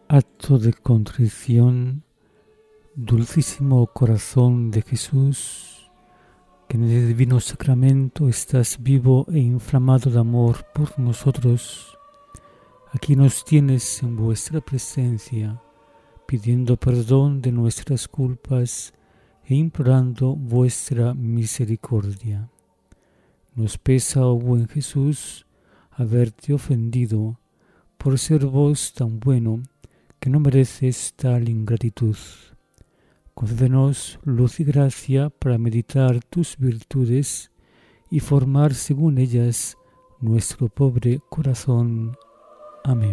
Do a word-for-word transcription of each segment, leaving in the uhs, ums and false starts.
Acto de contrición, dulcísimo corazón de Jesús, que en el divino sacramento estás vivo e inflamado de amor por nosotros. Aquí nos tienes en vuestra presencia, pidiendo perdón de nuestras culpas e implorando vuestra misericordia. Nos pesa, oh buen Jesús, haberte ofendido, por ser vos tan bueno, que no mereces tal ingratitud. Concédenos luz y gracia para meditar tus virtudes y formar según ellas nuestro pobre corazón. Amén.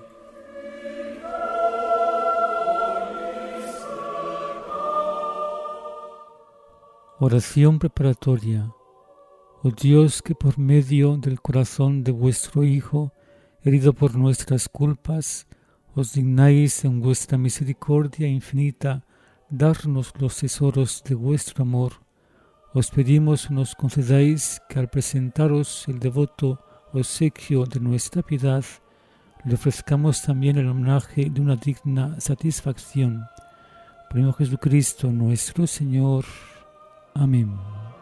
Oración preparatoria. Oh Dios, que por medio del corazón de vuestro Hijo, herido por nuestras culpas, os dignáis en vuestra misericordia infinita darnos los tesoros de vuestro amor, os pedimos nos concedáis que al presentaros el devoto obsequio de nuestra piedad, le ofrezcamos también el homenaje de una digna satisfacción. Por Jesucristo nuestro Señor. Amén.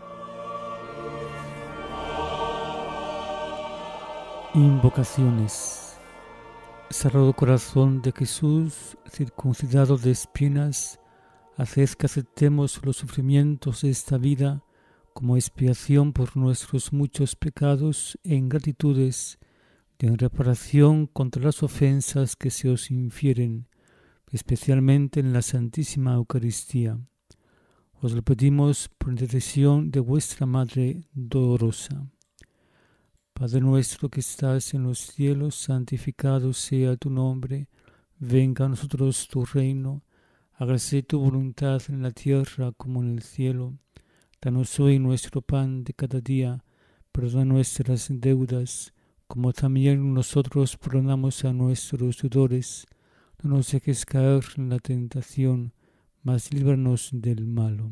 Invocaciones. Sagrado Corazón de Jesús, circuncidado de espinas, haced que aceptemos los sufrimientos de esta vida como expiación por nuestros muchos pecados e ingratitudes, y en reparación contra las ofensas que se os infieren, especialmente en la Santísima Eucaristía. Os lo pedimos por intercesión de vuestra Madre dolorosa. Padre nuestro que estás en los cielos, santificado sea tu nombre. Venga a nosotros tu reino. Hágase tu voluntad en la tierra como en el cielo. Danos hoy nuestro pan de cada día. Perdona nuestras deudas, como también nosotros perdonamos a nuestros deudores. No nos dejes caer en la tentación, mas líbranos del malo.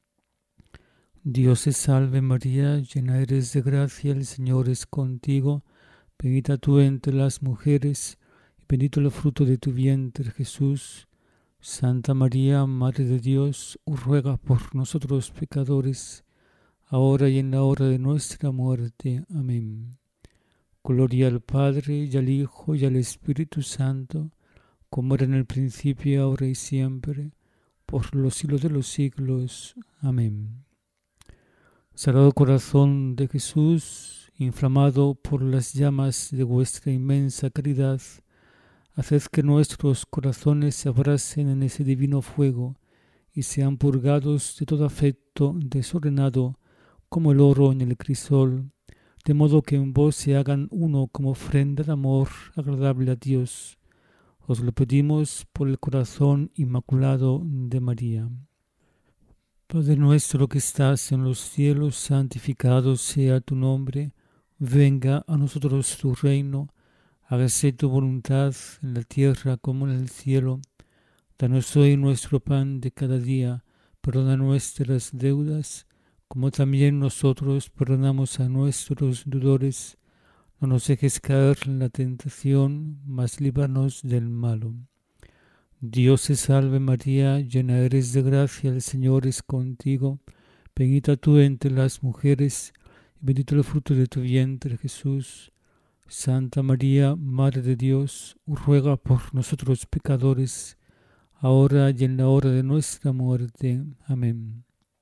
Dios te salve María, llena eres de gracia, el Señor es contigo, bendita tú entre las mujeres, y bendito el fruto de tu vientre Jesús. Santa María, Madre de Dios, ruega por nosotros pecadores, ahora y en la hora de nuestra muerte. Amén. Gloria al Padre, y al Hijo, y al Espíritu Santo, como era en el principio, ahora y siempre, por los siglos de los siglos. Amén. Sagrado Corazón de Jesús, inflamado por las llamas de vuestra inmensa caridad, haced que nuestros corazones se abracen en ese divino fuego y sean purgados de todo afecto desordenado como el oro en el crisol, de modo que en vos se hagan uno como ofrenda de amor agradable a Dios. Os lo pedimos por el corazón inmaculado de María. Padre nuestro que estás en los cielos, santificado sea tu nombre. Venga a nosotros tu reino. Hágase tu voluntad en la tierra como en el cielo. Danos hoy nuestro pan de cada día. Perdona nuestras deudas, como también nosotros perdonamos a nuestros deudores. No nos dejes caer en la tentación, mas líbranos del malo. Dios te salve María, llena eres de gracia, el Señor es contigo, bendita tú entre las mujeres, y bendito el fruto de tu vientre Jesús. Santa María, Madre de Dios, ruega por nosotros pecadores, ahora y en la hora de nuestra muerte. Amén.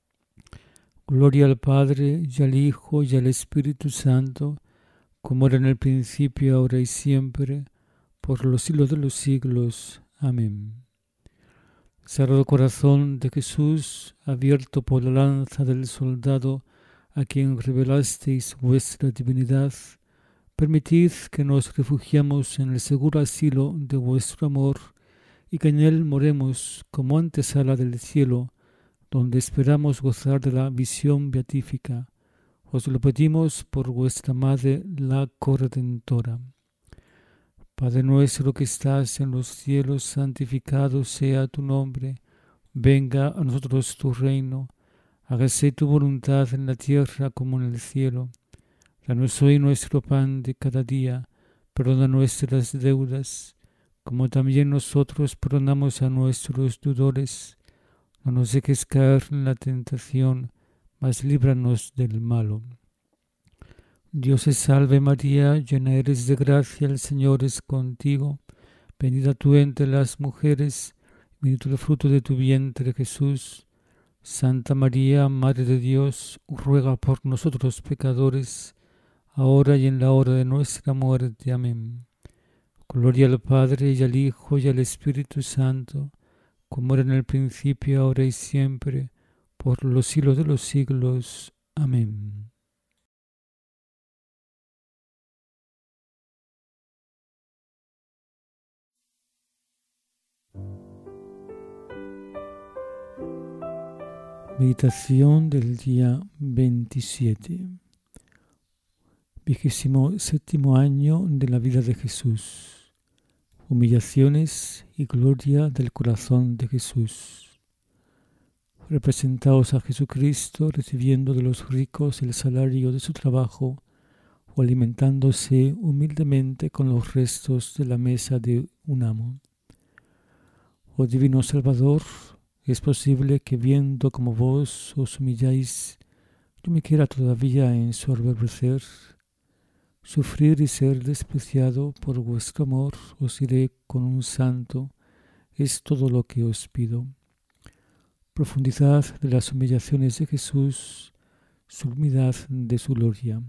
Gloria al Padre, y al Hijo, y al Espíritu Santo, como era en el principio, ahora y siempre, por los siglos de los siglos. Amén. Sagrado Corazón de Jesús, abierto por la lanza del soldado a quien revelasteis vuestra divinidad, permitid que nos refugiemos en el seguro asilo de vuestro amor y que en él moremos como antesala del cielo, donde esperamos gozar de la visión beatífica. Os lo pedimos por vuestra Madre, la Corredentora. Padre nuestro que estás en los cielos, santificado sea tu nombre. Venga a nosotros tu reino. Hágase tu voluntad en la tierra como en el cielo. Danos hoy nuestro pan de cada día. Perdona nuestras deudas, como también nosotros perdonamos a nuestros deudores. No nos dejes caer en la tentación, mas líbranos del malo. Dios te salve María, llena eres de gracia, el Señor es contigo. Bendita tú entre las mujeres, bendito el fruto de tu vientre Jesús. Santa María, Madre de Dios, ruega por nosotros pecadores, ahora y en la hora de nuestra muerte. Amén. Gloria al Padre, y al Hijo, y al Espíritu Santo, como era en el principio, ahora y siempre, por los siglos de los siglos. Amén. Meditación del día veintisiete. Vigésimo séptimo año de la vida de Jesús. Humillaciones y gloria del corazón de Jesús. Representaos a Jesucristo recibiendo de los ricos el salario de su trabajo o alimentándose humildemente con los restos de la mesa de un amo. Oh Divino Salvador, es posible que viendo como vos os humilláis, yo me quiera todavía ensoberbecer, sufrir y ser despreciado por vuestro amor. Os iré con un santo, es todo lo que os pido. Profundidad de las humillaciones de Jesús, sublimidad de su gloria.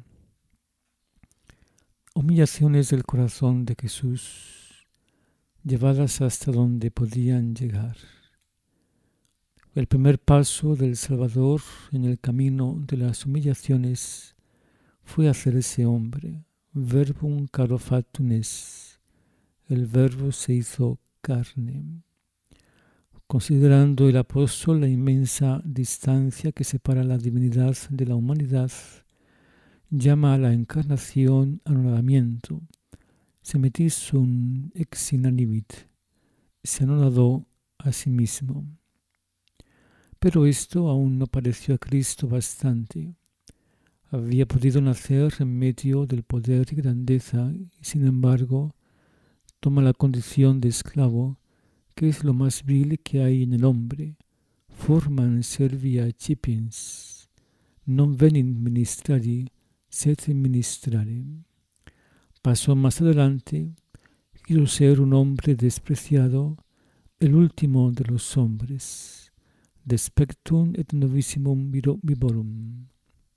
Humillaciones del corazón de Jesús, llevadas hasta donde podían llegar. El primer paso del Salvador en el camino de las humillaciones fue hacerse hombre, verbum caro factum est, el verbo se hizo carne. Considerando el apóstol la inmensa distancia que separa la divinidad de la humanidad, llama a la encarnación anonadamiento, semetis sunt ex inanibit, se anonadó a sí mismo. Pero esto aún no pareció a Cristo bastante. Había podido nacer en medio del poder y grandeza, y sin embargo toma la condición de esclavo, que es lo más vil que hay en el hombre. Forman servia cipiens, non venit ministrari, sed ministrare. Pasó más adelante, quiso ser un hombre despreciado, el último de los hombres. Despectum et novissimum vivorum.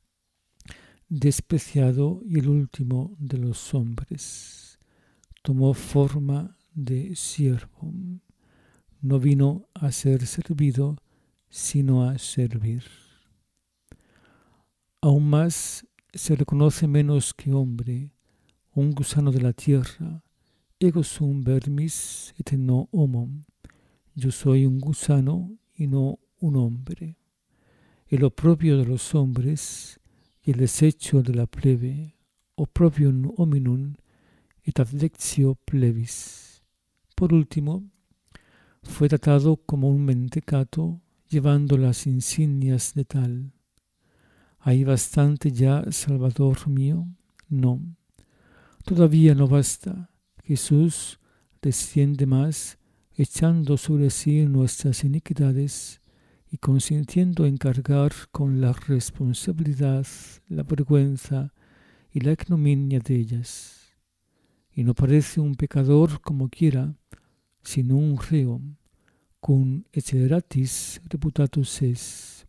Despreciado y el último de los hombres. Tomó forma de siervo. No vino a ser servido, sino a servir. Aún más se reconoce menos que hombre, un gusano de la tierra. Ego sum vermis et no homo. Yo soy un gusano y no un hombre. El oprobio de los hombres y el desecho de la plebe, opprobium hominum et advectio plebis. Por último, fue tratado como un mentecato, llevando las insignias de tal. ¿Hay bastante ya, Salvador mío? No. Todavía no basta. Jesús desciende más, echando sobre sí nuestras iniquidades y consintiendo en cargar con la responsabilidad, la vergüenza y la ignominia de ellas. Y no parece un pecador como quiera, sino un reo, cum etcederatis reputatus es.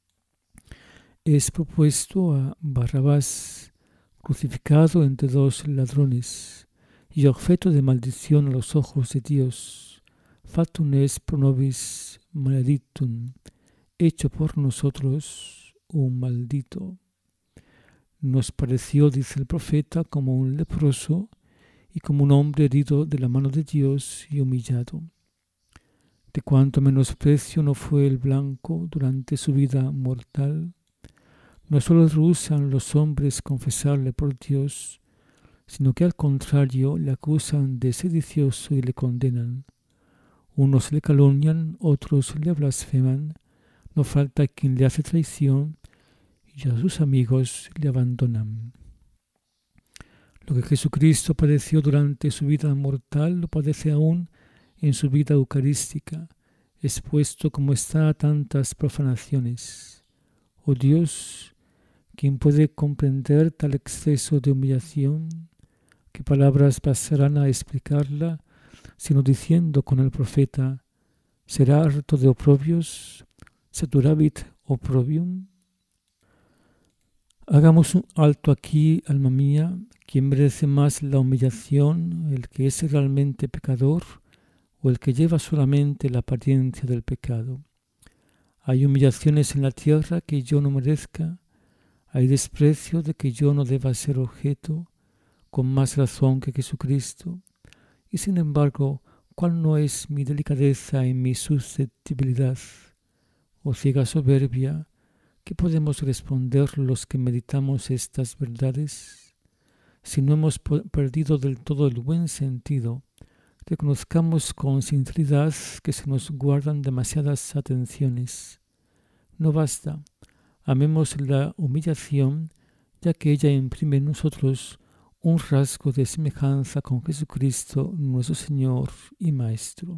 Es propuesto a Barrabás, crucificado entre dos ladrones, y objeto de maldición a los ojos de Dios. Factum est pro nobis maledictum, hecho por nosotros un maldito. Nos pareció, dice el profeta, como un leproso y como un hombre herido de la mano de Dios y humillado. De cuánto menosprecio no fue el blanco durante su vida mortal. No solo rehusan los hombres confesarle por Dios, sino que al contrario le acusan de sedicioso y le condenan. Unos le calumnian, otros le blasfeman, no falta quien le hace traición y a sus amigos le abandonan. Lo que Jesucristo padeció durante su vida mortal lo padece aún en su vida eucarística, expuesto como está a tantas profanaciones. Oh Dios, ¿quién puede comprender tal exceso de humillación? ¿Qué palabras bastarán a explicarla, sino diciendo con el profeta: ¿será harto de oprobios? ¿Saturavit opprobium? Hagamos un alto aquí, alma mía. ¿Quién merece más la humillación, el que es realmente pecador o el que lleva solamente la apariencia del pecado? Hay humillaciones en la tierra que yo no merezca, hay desprecio de que yo no deba ser objeto, con más razón que Jesucristo. Y sin embargo, ¿cuál no es mi delicadeza y mi susceptibilidad? Oh ciega soberbia, ¿qué podemos responder los que meditamos estas verdades? Si no hemos perdido del todo el buen sentido, reconozcamos con sinceridad que se nos guardan demasiadas atenciones. No basta, amemos la humillación, ya que ella imprime en nosotros un rasgo de semejanza con Jesucristo, nuestro Señor y Maestro.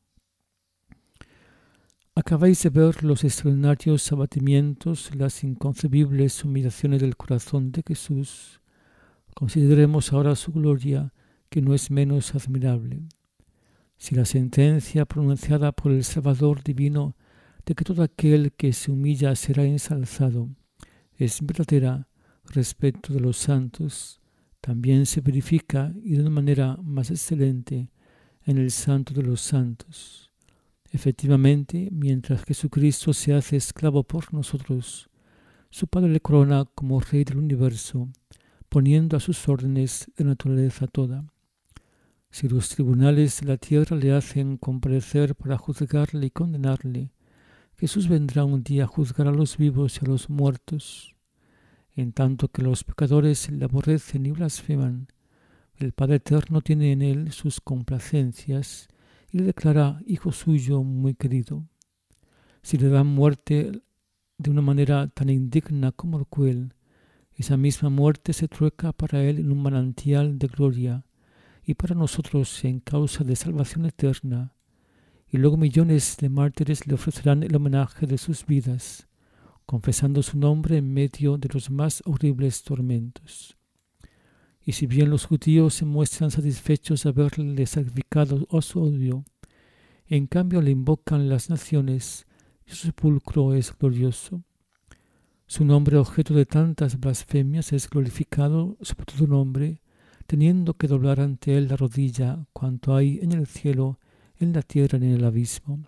Acabáis de ver los extraordinarios abatimientos, las inconcebibles humillaciones del corazón de Jesús. Consideremos ahora su gloria, que no es menos admirable. Si la sentencia pronunciada por el Salvador divino de que todo aquel que se humilla será ensalzado es verdadera respecto de los santos, también se verifica y de una manera más excelente en el Santo de los Santos. Efectivamente, mientras Jesucristo se hace esclavo por nosotros, su Padre le corona como Rey del universo, poniendo a sus órdenes de naturaleza toda. Si los tribunales de la tierra le hacen comparecer para juzgarle y condenarle, Jesús vendrá un día a juzgar a los vivos y a los muertos. En tanto que los pecadores le aborrecen y blasfeman, el Padre Eterno tiene en él sus complacencias y le declara hijo suyo muy querido. Si le dan muerte de una manera tan indigna como cruel, esa misma muerte se trueca para él en un manantial de gloria y para nosotros en causa de salvación eterna. Y luego millones de mártires le ofrecerán el homenaje de sus vidas, confesando su nombre en medio de los más horribles tormentos. Y si bien los judíos se muestran satisfechos de haberle sacrificado a su odio, en cambio le invocan las naciones y su sepulcro es glorioso. Su nombre, objeto de tantas blasfemias, es glorificado sobre todo nombre, teniendo que doblar ante él la rodilla cuanto hay en el cielo, en la tierra y en el abismo.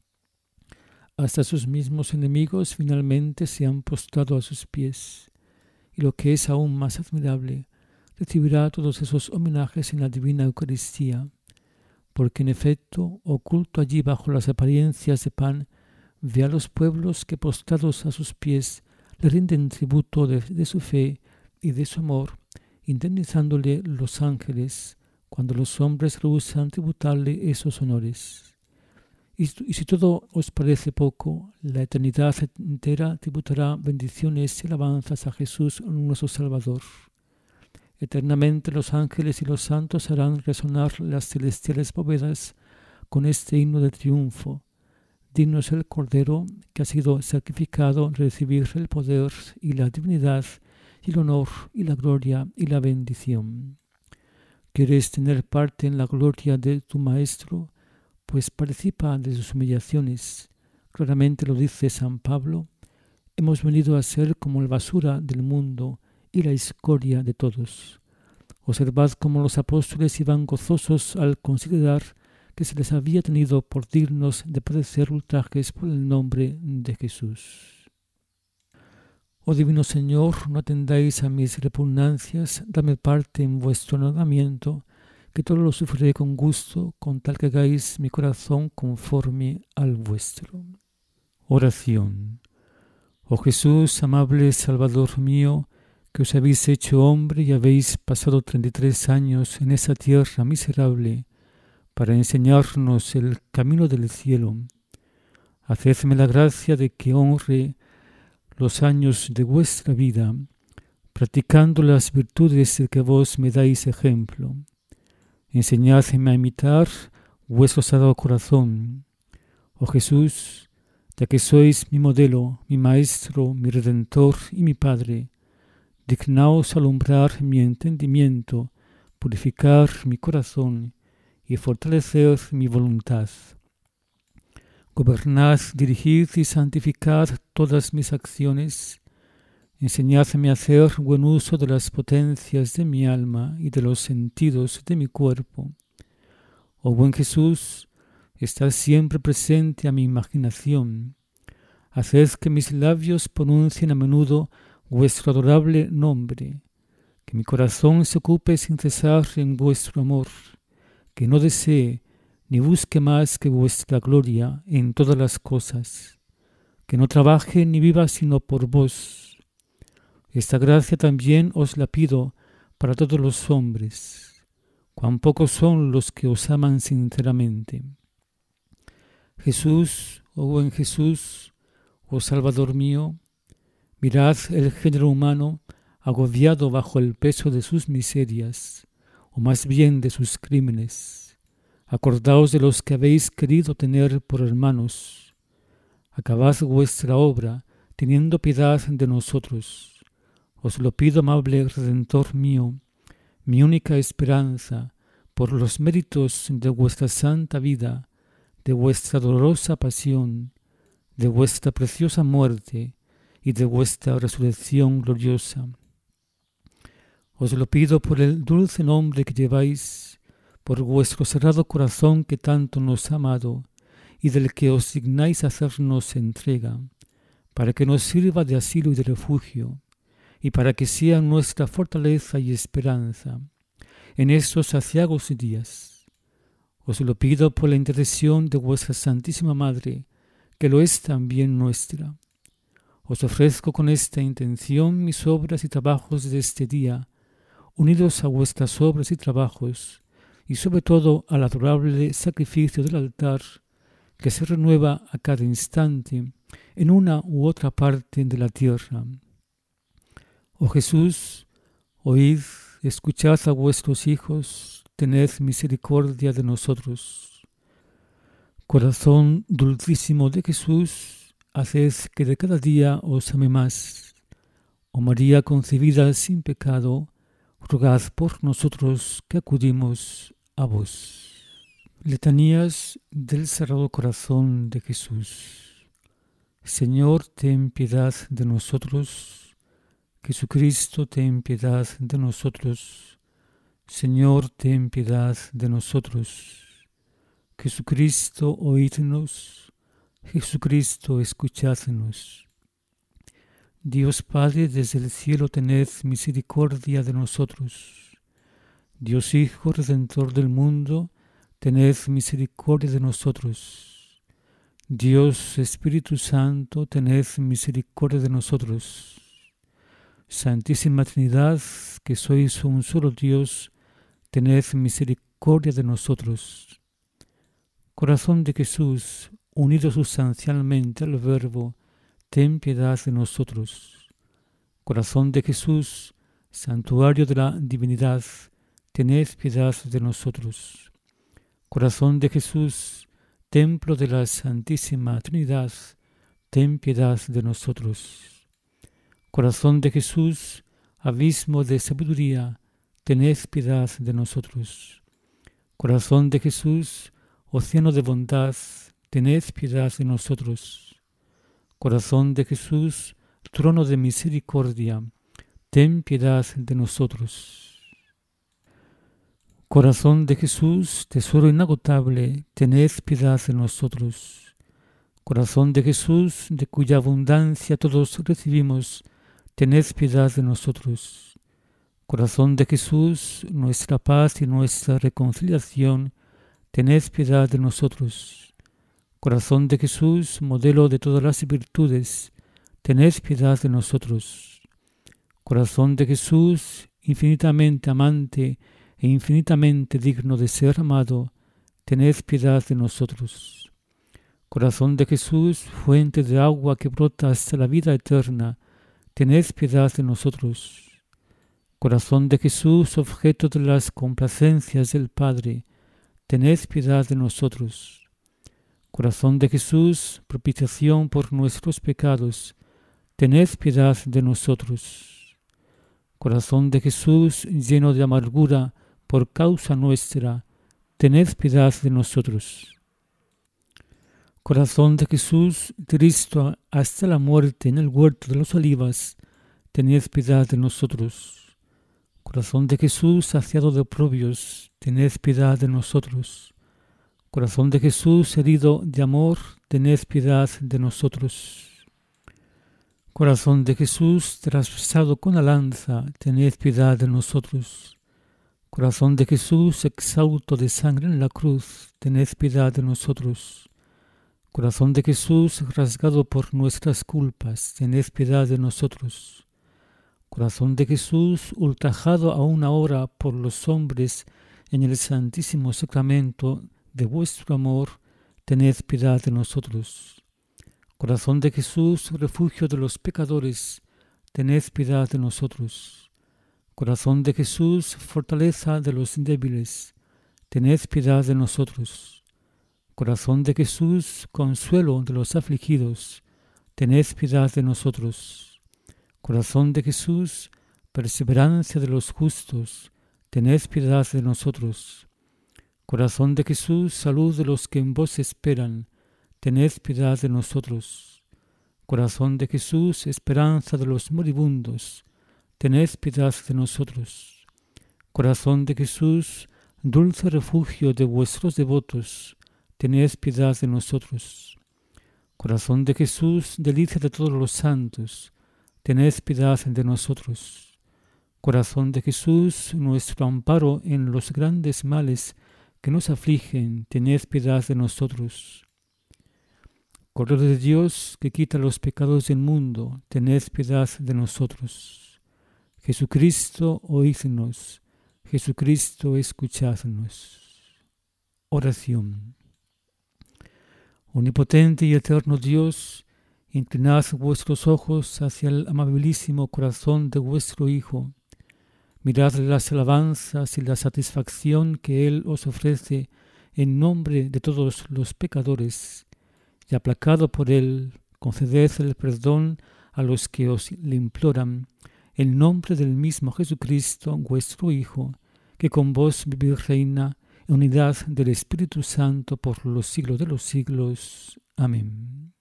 Hasta sus mismos enemigos finalmente se han postrado a sus pies, y lo que es aún más admirable, recibirá todos esos homenajes en la divina Eucaristía, porque en efecto, oculto allí bajo las apariencias de pan, ve a los pueblos que postrados a sus pies le rinden tributo de, de su fe y de su amor, indemnizándole los ángeles cuando los hombres rehusan tributarle esos honores. Y, y si todo os parece poco, la eternidad entera tributará bendiciones y alabanzas a Jesús nuestro Salvador. Eternamente los ángeles y los santos harán resonar las celestiales bóvedas con este himno de triunfo. Digno es el Cordero que ha sido sacrificado recibir el poder y la divinidad y el honor y la gloria y la bendición. ¿Quieres tener parte en la gloria de tu Maestro? Pues participa de sus humillaciones. Claramente lo dice San Pablo. Hemos venido a ser como la basura del mundo y la escoria de todos. Observad cómo los apóstoles iban gozosos al considerar que se les había tenido por dignos de padecer ultrajes por el nombre de Jesús. Oh divino Señor, no atendáis a mis repugnancias, dame parte en vuestro anonamiento, que todo lo sufriré con gusto, con tal que hagáis mi corazón conforme al vuestro. Oración. Oh Jesús, amable Salvador mío, que os habéis hecho hombre y habéis pasado treinta y tres años en esa tierra miserable, para enseñarnos el camino del cielo. Hacedme la gracia de que honre los años de vuestra vida, practicando las virtudes de que vos me dais ejemplo. Enseñadme a imitar vuestro sagrado corazón. Oh Jesús, ya que sois mi modelo, mi maestro, mi redentor y mi Padre, dignaos alumbrar mi entendimiento, purificar mi corazón y fortalecer mi voluntad. Gobernad, dirigid y santificad todas mis acciones. Enseñadme a hacer buen uso de las potencias de mi alma y de los sentidos de mi cuerpo. Oh buen Jesús, estad siempre presente a mi imaginación. Haced que mis labios pronuncien a menudo vuestro adorable nombre, que mi corazón se ocupe sin cesar en vuestro amor, que no desee ni busque más que vuestra gloria en todas las cosas, que no trabaje ni viva sino por vos. Esta gracia también os la pido para todos los hombres. Cuán pocos son los que os aman sinceramente. Jesús, oh buen Jesús, oh Salvador mío, mirad el género humano agobiado bajo el peso de sus miserias, o más bien de sus crímenes. Acordaos de los que habéis querido tener por hermanos. Acabad vuestra obra, teniendo piedad de nosotros. Os lo pido, amable Redentor mío, mi única esperanza, por los méritos de vuestra santa vida, de vuestra dolorosa pasión, de vuestra preciosa muerte y de vuestra resurrección gloriosa. Os lo pido por el dulce nombre que lleváis, por vuestro cerrado corazón que tanto nos ha amado y del que os dignáis hacernos entrega, para que nos sirva de asilo y de refugio, y para que sea nuestra fortaleza y esperanza en estos aciagos días. Os lo pido por la intercesión de vuestra Santísima Madre, que lo es también nuestra. Os ofrezco con esta intención mis obras y trabajos de este día, unidos a vuestras obras y trabajos, y sobre todo al adorable sacrificio del altar, que se renueva a cada instante en una u otra parte de la tierra. Oh Jesús, oíd, escuchad a vuestros hijos, tened misericordia de nosotros. Corazón dulcísimo de Jesús, haced que de cada día os ame más. Oh María concebida sin pecado, rogad por nosotros que acudimos a vos. Letanías del Sagrado Corazón de Jesús. Señor, ten piedad de nosotros. Jesucristo, ten piedad de nosotros. Señor, ten piedad de nosotros. Jesucristo, oídnos. Jesucristo, escuchadnos. Dios Padre, desde el cielo tened misericordia de nosotros. Dios Hijo, Redentor del mundo, tened misericordia de nosotros. Dios Espíritu Santo, tened misericordia de nosotros. Santísima Trinidad, que sois un solo Dios, tened misericordia de nosotros. Corazón de Jesús, unido sustancialmente al Verbo, ten piedad de nosotros. Corazón de Jesús, santuario de la divinidad, tened piedad de nosotros. Corazón de Jesús, templo de la Santísima Trinidad, ten piedad de nosotros. Corazón de Jesús, abismo de sabiduría, tened piedad de nosotros. Corazón de Jesús, océano de bondad, tened piedad de nosotros. Corazón de Jesús, trono de misericordia, ten piedad de nosotros. Corazón de Jesús, tesoro inagotable, tened piedad de nosotros. Corazón de Jesús, de cuya abundancia todos recibimos, tened piedad de nosotros. Corazón de Jesús, nuestra paz y nuestra reconciliación, tened piedad de nosotros. Corazón de Jesús, modelo de todas las virtudes, tened piedad de nosotros. Corazón de Jesús, infinitamente amante e infinitamente digno de ser amado, tened piedad de nosotros. Corazón de Jesús, fuente de agua que brota hasta la vida eterna, tened piedad de nosotros. Corazón de Jesús, objeto de las complacencias del Padre, tened piedad de nosotros. Corazón de Jesús, propiciación por nuestros pecados, tened piedad de nosotros. Corazón de Jesús, lleno de amargura por causa nuestra, tened piedad de nosotros. Corazón de Jesús, triste hasta la muerte en el huerto de los olivas, tened piedad de nosotros. Corazón de Jesús, saciado de oprobios, tened piedad de nosotros. Corazón de Jesús, herido de amor, tened piedad de nosotros. Corazón de Jesús, traspasado con la lanza, tened piedad de nosotros. Corazón de Jesús, exhausto de sangre en la cruz, tened piedad de nosotros. Corazón de Jesús, rasgado por nuestras culpas, tened piedad de nosotros. Corazón de Jesús, ultrajado aún ahora por los hombres en el santísimo sacramento de vuestro amor, tened piedad de nosotros. Corazón de Jesús, refugio de los pecadores, tened piedad de nosotros. Corazón de Jesús, fortaleza de los débiles, tened piedad de nosotros. Corazón de Jesús, consuelo de los afligidos, tened piedad de nosotros. Corazón de Jesús, perseverancia de los justos, tened piedad de nosotros. Corazón de Jesús, salud de los que en vos esperan, tened piedad de nosotros. Corazón de Jesús, esperanza de los moribundos, tened piedad de nosotros. Corazón de Jesús, dulce refugio de vuestros devotos, tened piedad de nosotros. Corazón de Jesús, delicia de todos los santos, tened piedad de nosotros. Corazón de Jesús, nuestro amparo en los grandes males que nos afligen, tened piedad de nosotros. Cordero de Dios, que quita los pecados del mundo, tened piedad de nosotros. Jesucristo, oídnos. Jesucristo, escuchadnos. Oración. Omnipotente y eterno Dios, inclinad vuestros ojos hacia el amabilísimo corazón de vuestro Hijo. Mirad las alabanzas y la satisfacción que Él os ofrece en nombre de todos los pecadores, y aplacado por Él, conceded el perdón a los que os le imploran, en nombre del mismo Jesucristo, vuestro Hijo, que con vos vive y reina en unidad del Espíritu Santo por los siglos de los siglos. Amén.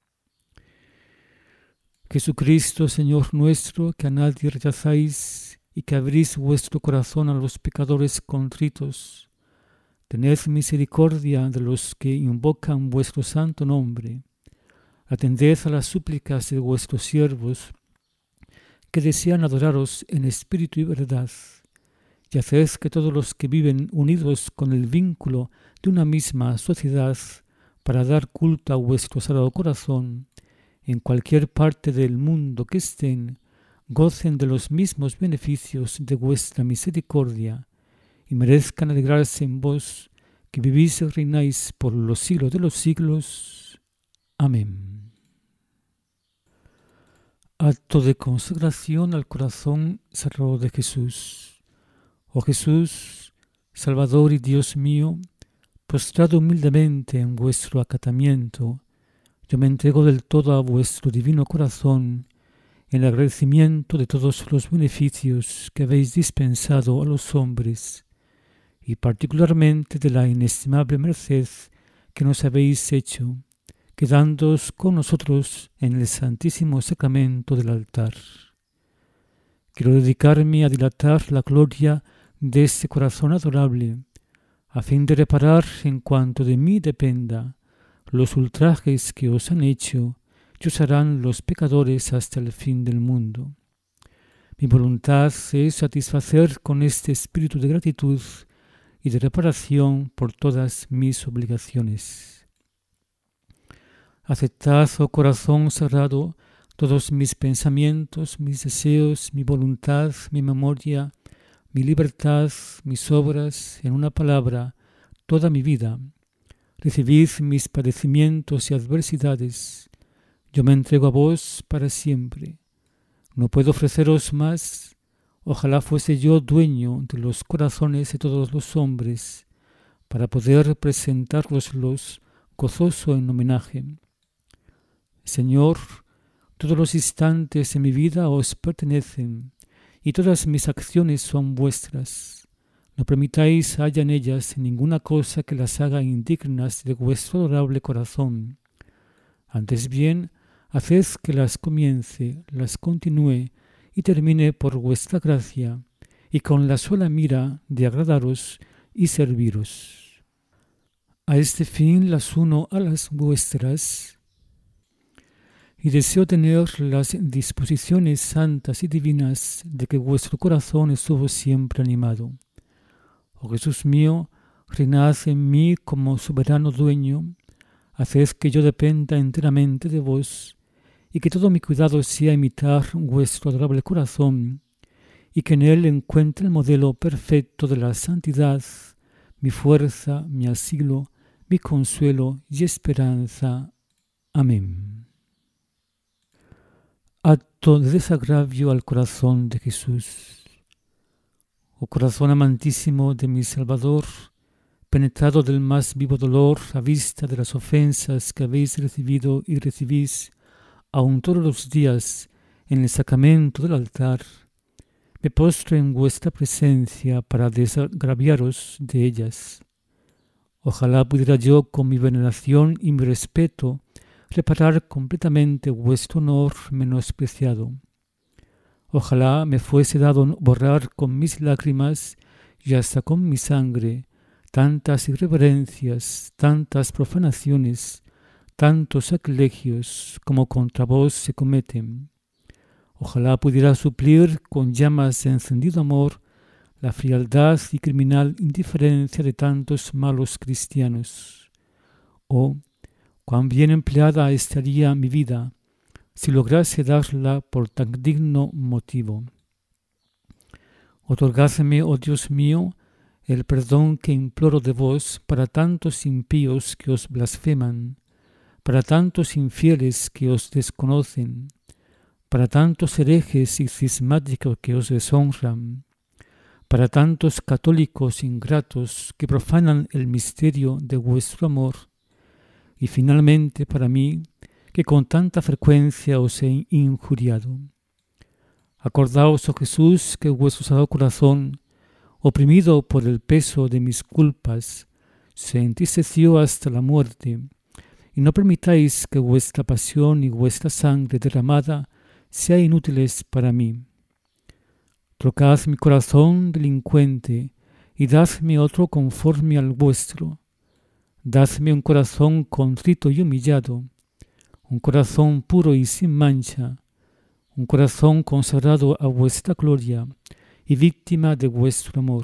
Jesucristo, Señor nuestro, que a nadie rechazáis y que abrís vuestro corazón a los pecadores contritos, tened misericordia de los que invocan vuestro santo nombre. Atended a las súplicas de vuestros siervos, que desean adoraros en espíritu y verdad, y haced que todos los que viven unidos con el vínculo de una misma sociedad para dar culto a vuestro sagrado corazón, en cualquier parte del mundo que estén, gocen de los mismos beneficios de vuestra misericordia y merezcan alegrarse en vos, que vivís y reináis por los siglos de los siglos. Amén. Acto de consagración al corazón sagrado de Jesús. Oh Jesús, Salvador y Dios mío, postrado humildemente en vuestro acatamiento, yo me entrego del todo a vuestro divino corazón, en agradecimiento de todos los beneficios que habéis dispensado a los hombres, y particularmente de la inestimable merced que nos habéis hecho, quedándoos con nosotros en el santísimo sacramento del altar. Quiero dedicarme a dilatar la gloria de este corazón adorable, a fin de reparar en cuanto de mí dependa los ultrajes que os han hecho y os harán los pecadores hasta el fin del mundo. Mi voluntad es satisfacer con este espíritu de gratitud y de reparación por todas mis obligaciones. Aceptad, oh corazón sagrado, todos mis pensamientos, mis deseos, mi voluntad, mi memoria, mi libertad, mis obras, en una palabra, toda mi vida. Recibid mis padecimientos y adversidades. Yo me entrego a vos para siempre. No puedo ofreceros más. Ojalá fuese yo dueño de los corazones de todos los hombres, para poder presentároslos gozoso en homenaje. Señor, todos los instantes de mi vida os pertenecen, y todas mis acciones son vuestras. No permitáis haya en ellas ninguna cosa que las haga indignas de vuestro adorable corazón. Antes bien, haced que las comience, las continúe y termine por vuestra gracia, y con la sola mira de agradaros y serviros. A este fin las uno a las vuestras, y deseo tener las disposiciones santas y divinas de que vuestro corazón estuvo siempre animado. Oh Jesús mío, reinad en mí como soberano dueño, haced que yo dependa enteramente de vos, y que todo mi cuidado sea imitar vuestro adorable corazón, y que en él encuentre el modelo perfecto de la santidad, mi fuerza, mi asilo, mi consuelo y esperanza. Amén. Acto de desagravio al corazón de Jesús. Oh corazón amantísimo de mi Salvador, penetrado del más vivo dolor a vista de las ofensas que habéis recibido y recibís aun todos los días en el sacramento del altar, me postro en vuestra presencia para desagraviaros de ellas. Ojalá pudiera yo con mi veneración y mi respeto reparar completamente vuestro honor menospreciado. Ojalá me fuese dado borrar con mis lágrimas y hasta con mi sangre tantas irreverencias, tantas profanaciones, tantos sacrilegios como contra vos se cometen. Ojalá pudiera suplir con llamas de encendido amor la frialdad y criminal indiferencia de tantos malos cristianos. Oh, cuán bien empleada estaría mi vida si lograse darla por tan digno motivo. Otorgadme, oh Dios mío, el perdón que imploro de vos para tantos impíos que os blasfeman, para tantos infieles que os desconocen, para tantos herejes y cismáticos que os deshonran, para tantos católicos ingratos que profanan el misterio de vuestro amor, y finalmente para mí, que con tanta frecuencia os he injuriado. Acordaos, oh Jesús, que vuestro sagrado corazón, oprimido por el peso de mis culpas, se entristeció hasta la muerte, y no permitáis que vuestra pasión y vuestra sangre derramada sean inútiles para mí. Trocad mi corazón delincuente y dadme otro conforme al vuestro. Dadme un corazón contrito y humillado, un corazón puro y sin mancha, un corazón consagrado a vuestra gloria y víctima de vuestro amor.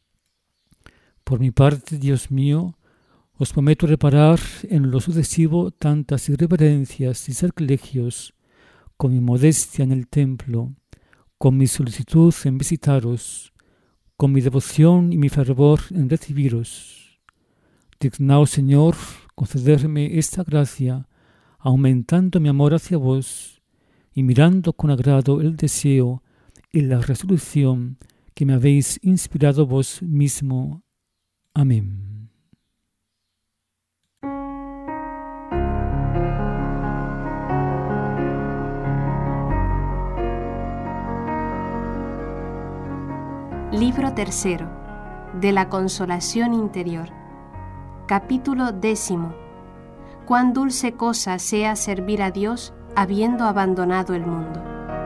Por mi parte, Dios mío, os prometo reparar en lo sucesivo tantas irreverencias y sacrilegios con mi modestia en el templo, con mi solicitud en visitaros, con mi devoción y mi fervor en recibiros. Dignaos, Señor, concederme esta gracia, aumentando mi amor hacia vos y mirando con agrado el deseo y la resolución que me habéis inspirado vos mismo. Amén. Libro tercero de la Consolación Interior. Capítulo décimo. Cuán dulce cosa sea servir a Dios habiendo abandonado el mundo.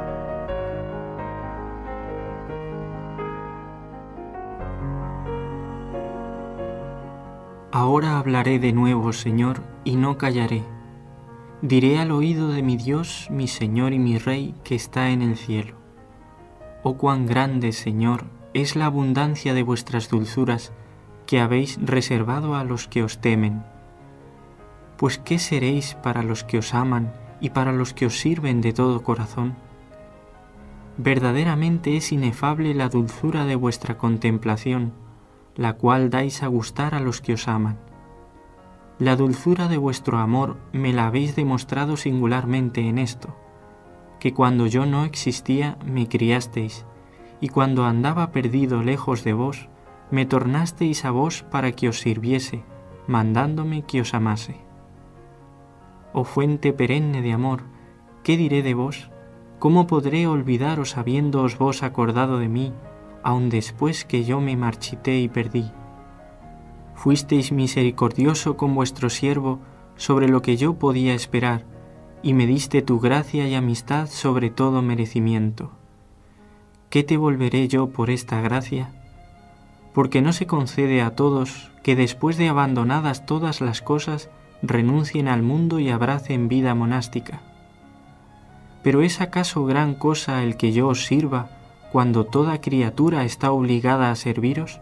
Ahora hablaré de nuevo, Señor, y no callaré. Diré al oído de mi Dios, mi Señor y mi Rey, que está en el cielo. Oh, cuán grande, Señor, es la abundancia de vuestras dulzuras que habéis reservado a los que os temen. Pues ¿qué seréis para los que os aman y para los que os sirven de todo corazón? Verdaderamente es inefable la dulzura de vuestra contemplación, la cual dais a gustar a los que os aman. La dulzura de vuestro amor me la habéis demostrado singularmente en esto, que cuando yo no existía me criasteis, y cuando andaba perdido lejos de vos, me tornasteis a vos para que os sirviese, mandándome que os amase. Oh fuente perenne de amor, ¿qué diré de vos? ¿Cómo podré olvidaros habiéndoos vos acordado de mí, aun después que yo me marchité y perdí? Fuisteis misericordioso con vuestro siervo sobre lo que yo podía esperar, y me diste tu gracia y amistad sobre todo merecimiento. ¿Qué te volveré yo por esta gracia? Porque no se concede a todos que después de abandonadas todas las cosas renuncien al mundo y abracen vida monástica. ¿Pero es acaso gran cosa el que yo os sirva cuando toda criatura está obligada a serviros?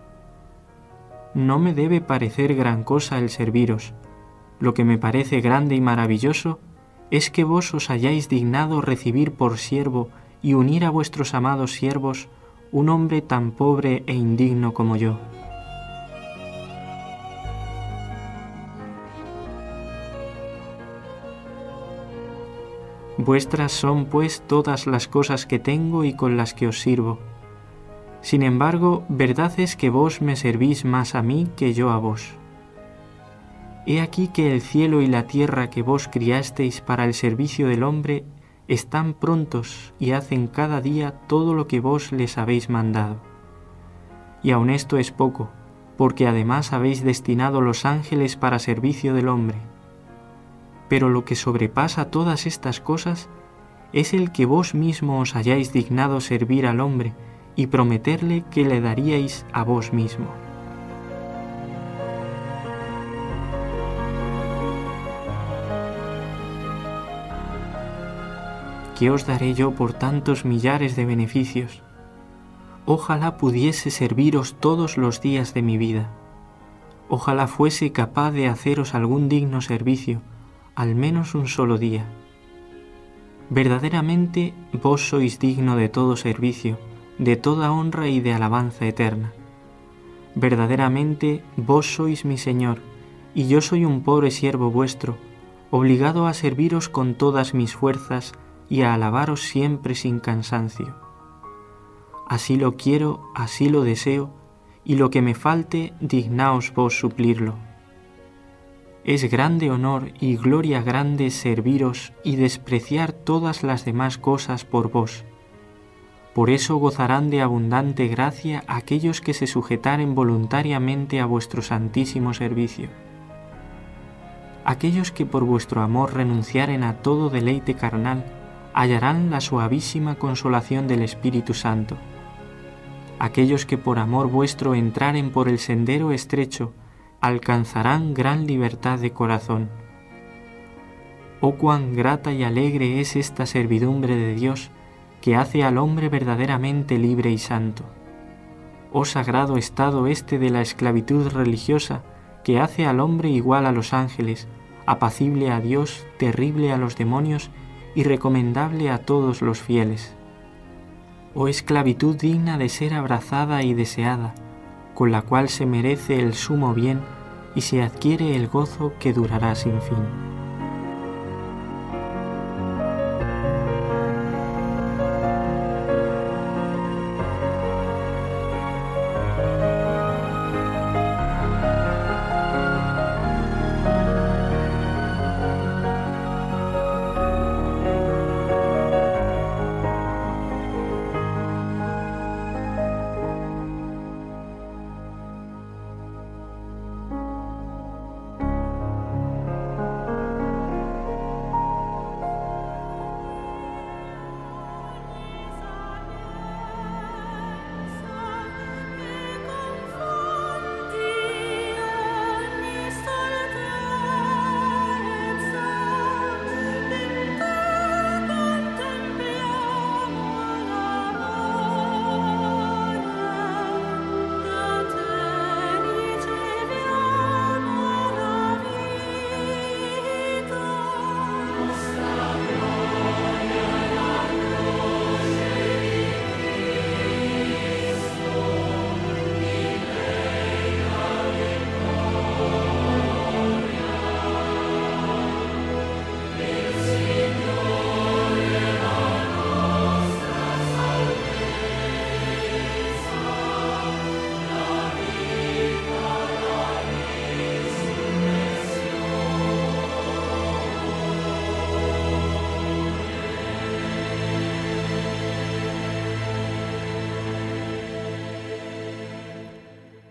No me debe parecer gran cosa el serviros. Lo que me parece grande y maravilloso es que vos os hayáis dignado recibir por siervo y unir a vuestros amados siervos un hombre tan pobre e indigno como yo. Vuestras son pues todas las cosas que tengo y con las que os sirvo. Sin embargo, verdad es que vos me servís más a mí que yo a vos. He aquí que el cielo y la tierra que vos criasteis para el servicio del hombre están prontos y hacen cada día todo lo que vos les habéis mandado. Y aun esto es poco, porque además habéis destinado los ángeles para servicio del hombre. Pero lo que sobrepasa todas estas cosas es el que vos mismo os hayáis dignado servir al hombre y prometerle que le daríais a vos mismo. ¿Qué os daré yo por tantos millares de beneficios? Ojalá pudiese serviros todos los días de mi vida. Ojalá fuese capaz de haceros algún digno servicio, al menos un solo día. Verdaderamente vos sois digno de todo servicio, de toda honra y de alabanza eterna. Verdaderamente vos sois mi Señor, y yo soy un pobre siervo vuestro, obligado a serviros con todas mis fuerzas y a alabaros siempre sin cansancio. Así lo quiero, así lo deseo, y lo que me falte, dignaos vos suplirlo. Es grande honor y gloria grande serviros y despreciar todas las demás cosas por vos. Por eso gozarán de abundante gracia aquellos que se sujetaren voluntariamente a vuestro santísimo servicio. Aquellos que por vuestro amor renunciaren a todo deleite carnal, hallarán la suavísima consolación del Espíritu Santo. Aquellos que por amor vuestro entraren por el sendero estrecho, alcanzarán gran libertad de corazón. Oh, cuán grata y alegre es esta servidumbre de Dios, que hace al hombre verdaderamente libre y santo. Oh, sagrado estado este de la esclavitud religiosa, que hace al hombre igual a los ángeles, apacible a Dios, terrible a los demonios y recomendable a todos los fieles. Oh esclavitud digna de ser abrazada y deseada, con la cual se merece el sumo bien y se adquiere el gozo que durará sin fin.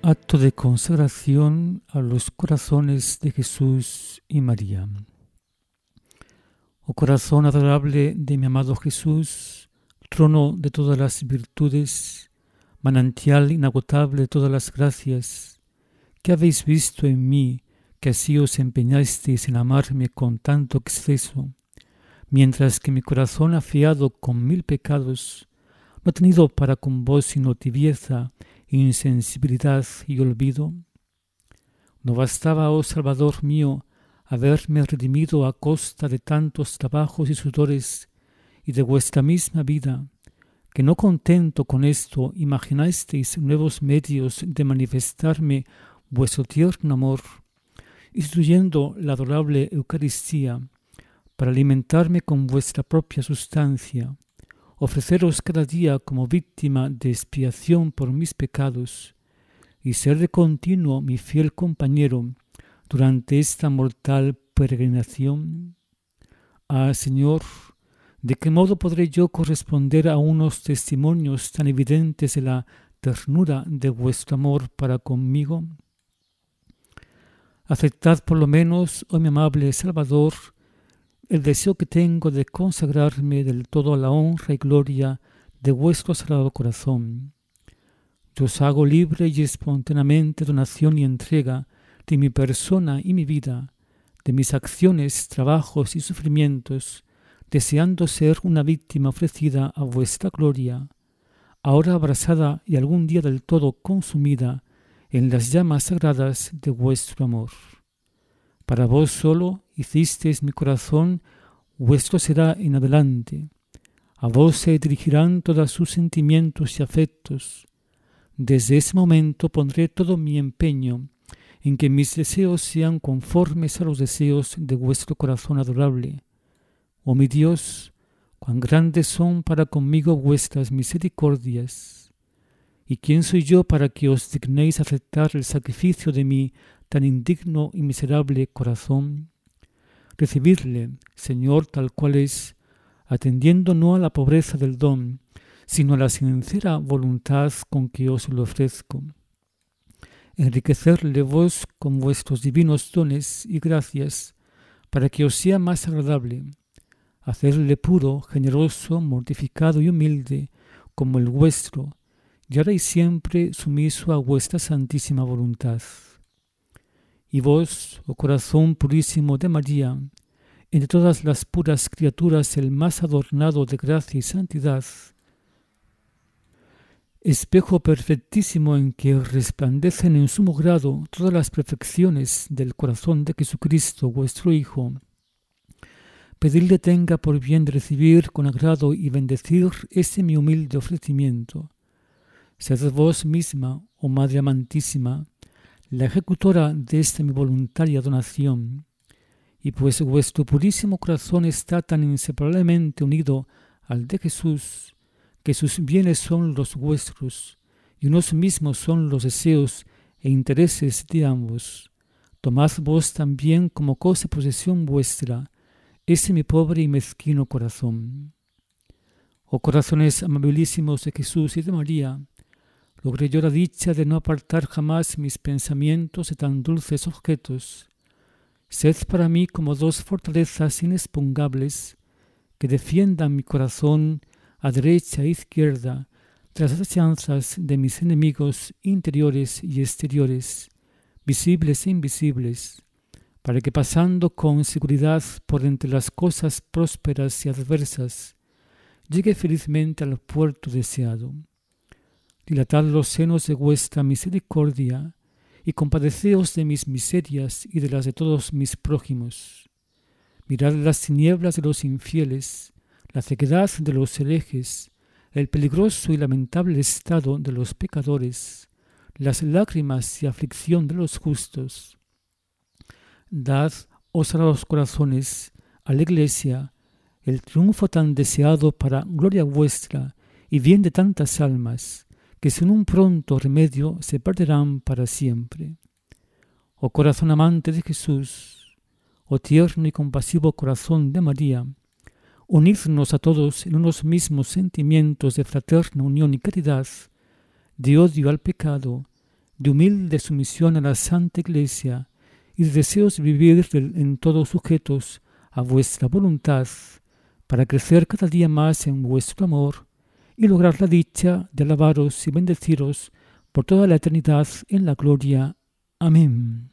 Acto de consagración a los corazones de Jesús y María. Oh corazón adorable de mi amado Jesús, trono de todas las virtudes, manantial inagotable de todas las gracias, ¿qué habéis visto en mí que así os empeñasteis en amarme con tanto exceso, mientras que mi corazón afiado con mil pecados no ha tenido para con vos sino tibieza, insensibilidad y olvido? ¿No bastaba, oh Salvador mío, haberme redimido a costa de tantos trabajos y sudores y de vuestra misma vida, que no contento con esto imaginasteis nuevos medios de manifestarme vuestro tierno amor, instituyendo la adorable Eucaristía para alimentarme con vuestra propia sustancia, ofreceros cada día como víctima de expiación por mis pecados y ser de continuo mi fiel compañero durante esta mortal peregrinación? Ah, Señor, ¿de qué modo podré yo corresponder a unos testimonios tan evidentes de la ternura de vuestro amor para conmigo? Aceptad por lo menos, oh mi amable Salvador, el deseo que tengo de consagrarme del todo a la honra y gloria de vuestro sagrado corazón. Yo os hago libre y espontáneamente donación y entrega de mi persona y mi vida, de mis acciones, trabajos y sufrimientos, deseando ser una víctima ofrecida a vuestra gloria, ahora abrasada y algún día del todo consumida en las llamas sagradas de vuestro amor. Para vos solo hicisteis mi corazón, vuestro será en adelante. A vos se dirigirán todos sus sentimientos y afectos. Desde ese momento pondré todo mi empeño en que mis deseos sean conformes a los deseos de vuestro corazón adorable. Oh mi Dios, cuán grandes son para conmigo vuestras misericordias. ¿Y quién soy yo para que os dignéis aceptar el sacrificio de mi tan indigno y miserable corazón? Recibidle, Señor, tal cual es, atendiendo no a la pobreza del don, sino a la sincera voluntad con que os lo ofrezco. Enriquecerle vos con vuestros divinos dones y gracias, para que os sea más agradable. Hacerle puro, generoso, mortificado y humilde, como el vuestro, y ahora y siempre sumiso a vuestra santísima voluntad. Y vos, oh corazón purísimo de María, entre todas las puras criaturas el más adornado de gracia y santidad, espejo perfectísimo en que resplandecen en sumo grado todas las perfecciones del corazón de Jesucristo, vuestro Hijo, pedidle tenga por bien de recibir con agrado y bendecir ese mi humilde ofrecimiento. Sed vos misma, oh Madre amantísima, la ejecutora de esta mi voluntaria donación, y pues vuestro purísimo corazón está tan inseparablemente unido al de Jesús, que sus bienes son los vuestros, y unos mismos son los deseos e intereses de ambos, tomad vos también como cosa y posesión vuestra ese mi pobre y mezquino corazón. Oh corazones amabilísimos de Jesús y de María, logré yo la dicha de no apartar jamás mis pensamientos de tan dulces objetos. Sed para mí como dos fortalezas inexpugnables que defiendan mi corazón a derecha e izquierda tras las acechanzas de mis enemigos interiores y exteriores, visibles e invisibles, para que pasando con seguridad por entre las cosas prósperas y adversas, llegue felizmente al puerto deseado. Dilatad los senos de vuestra misericordia y compadeceos de mis miserias y de las de todos mis prójimos. Mirad las tinieblas de los infieles, la ceguedad de los herejes, el peligroso y lamentable estado de los pecadores, las lágrimas y aflicción de los justos. Dad, oh sagrados corazones, a la Iglesia el triunfo tan deseado para gloria vuestra y bien de tantas almas, que sin un pronto remedio se perderán para siempre. Oh corazón amante de Jesús, oh tierno y compasivo corazón de María, unidnos a todos en unos mismos sentimientos de fraterna unión y caridad, de odio al pecado, de humilde sumisión a la Santa Iglesia y de deseos de vivir en todos sujetos a vuestra voluntad, para crecer cada día más en vuestro amor y lograr la dicha de alabaros y bendeciros por toda la eternidad en la gloria. Amén.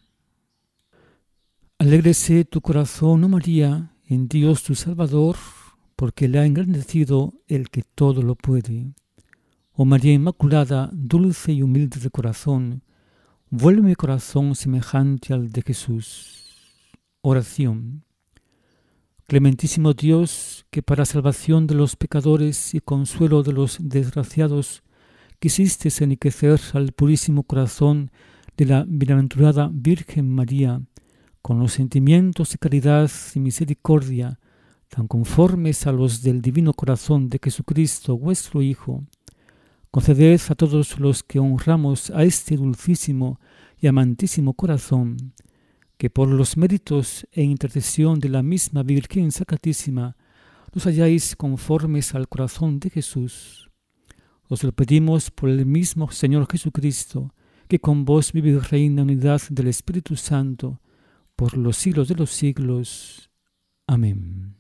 Alégrese tu corazón, oh María, en Dios tu Salvador, porque le ha engrandecido el que todo lo puede. Oh María Inmaculada, dulce y humilde de corazón, vuelve mi corazón semejante al de Jesús. Oración. Clementísimo Dios, que para salvación de los pecadores y consuelo de los desgraciados, quisiste enriquecer al purísimo corazón de la bienaventurada Virgen María, con los sentimientos de caridad y misericordia, tan conformes a los del divino corazón de Jesucristo, vuestro Hijo, conceded a todos los que honramos a este dulcísimo y amantísimo corazón, que por los méritos e intercesión de la misma Virgen Sacratísima nos halláis conformes al corazón de Jesús. Os lo pedimos por el mismo Señor Jesucristo, que con vos vive y reina en unidad del Espíritu Santo, por los siglos de los siglos. Amén.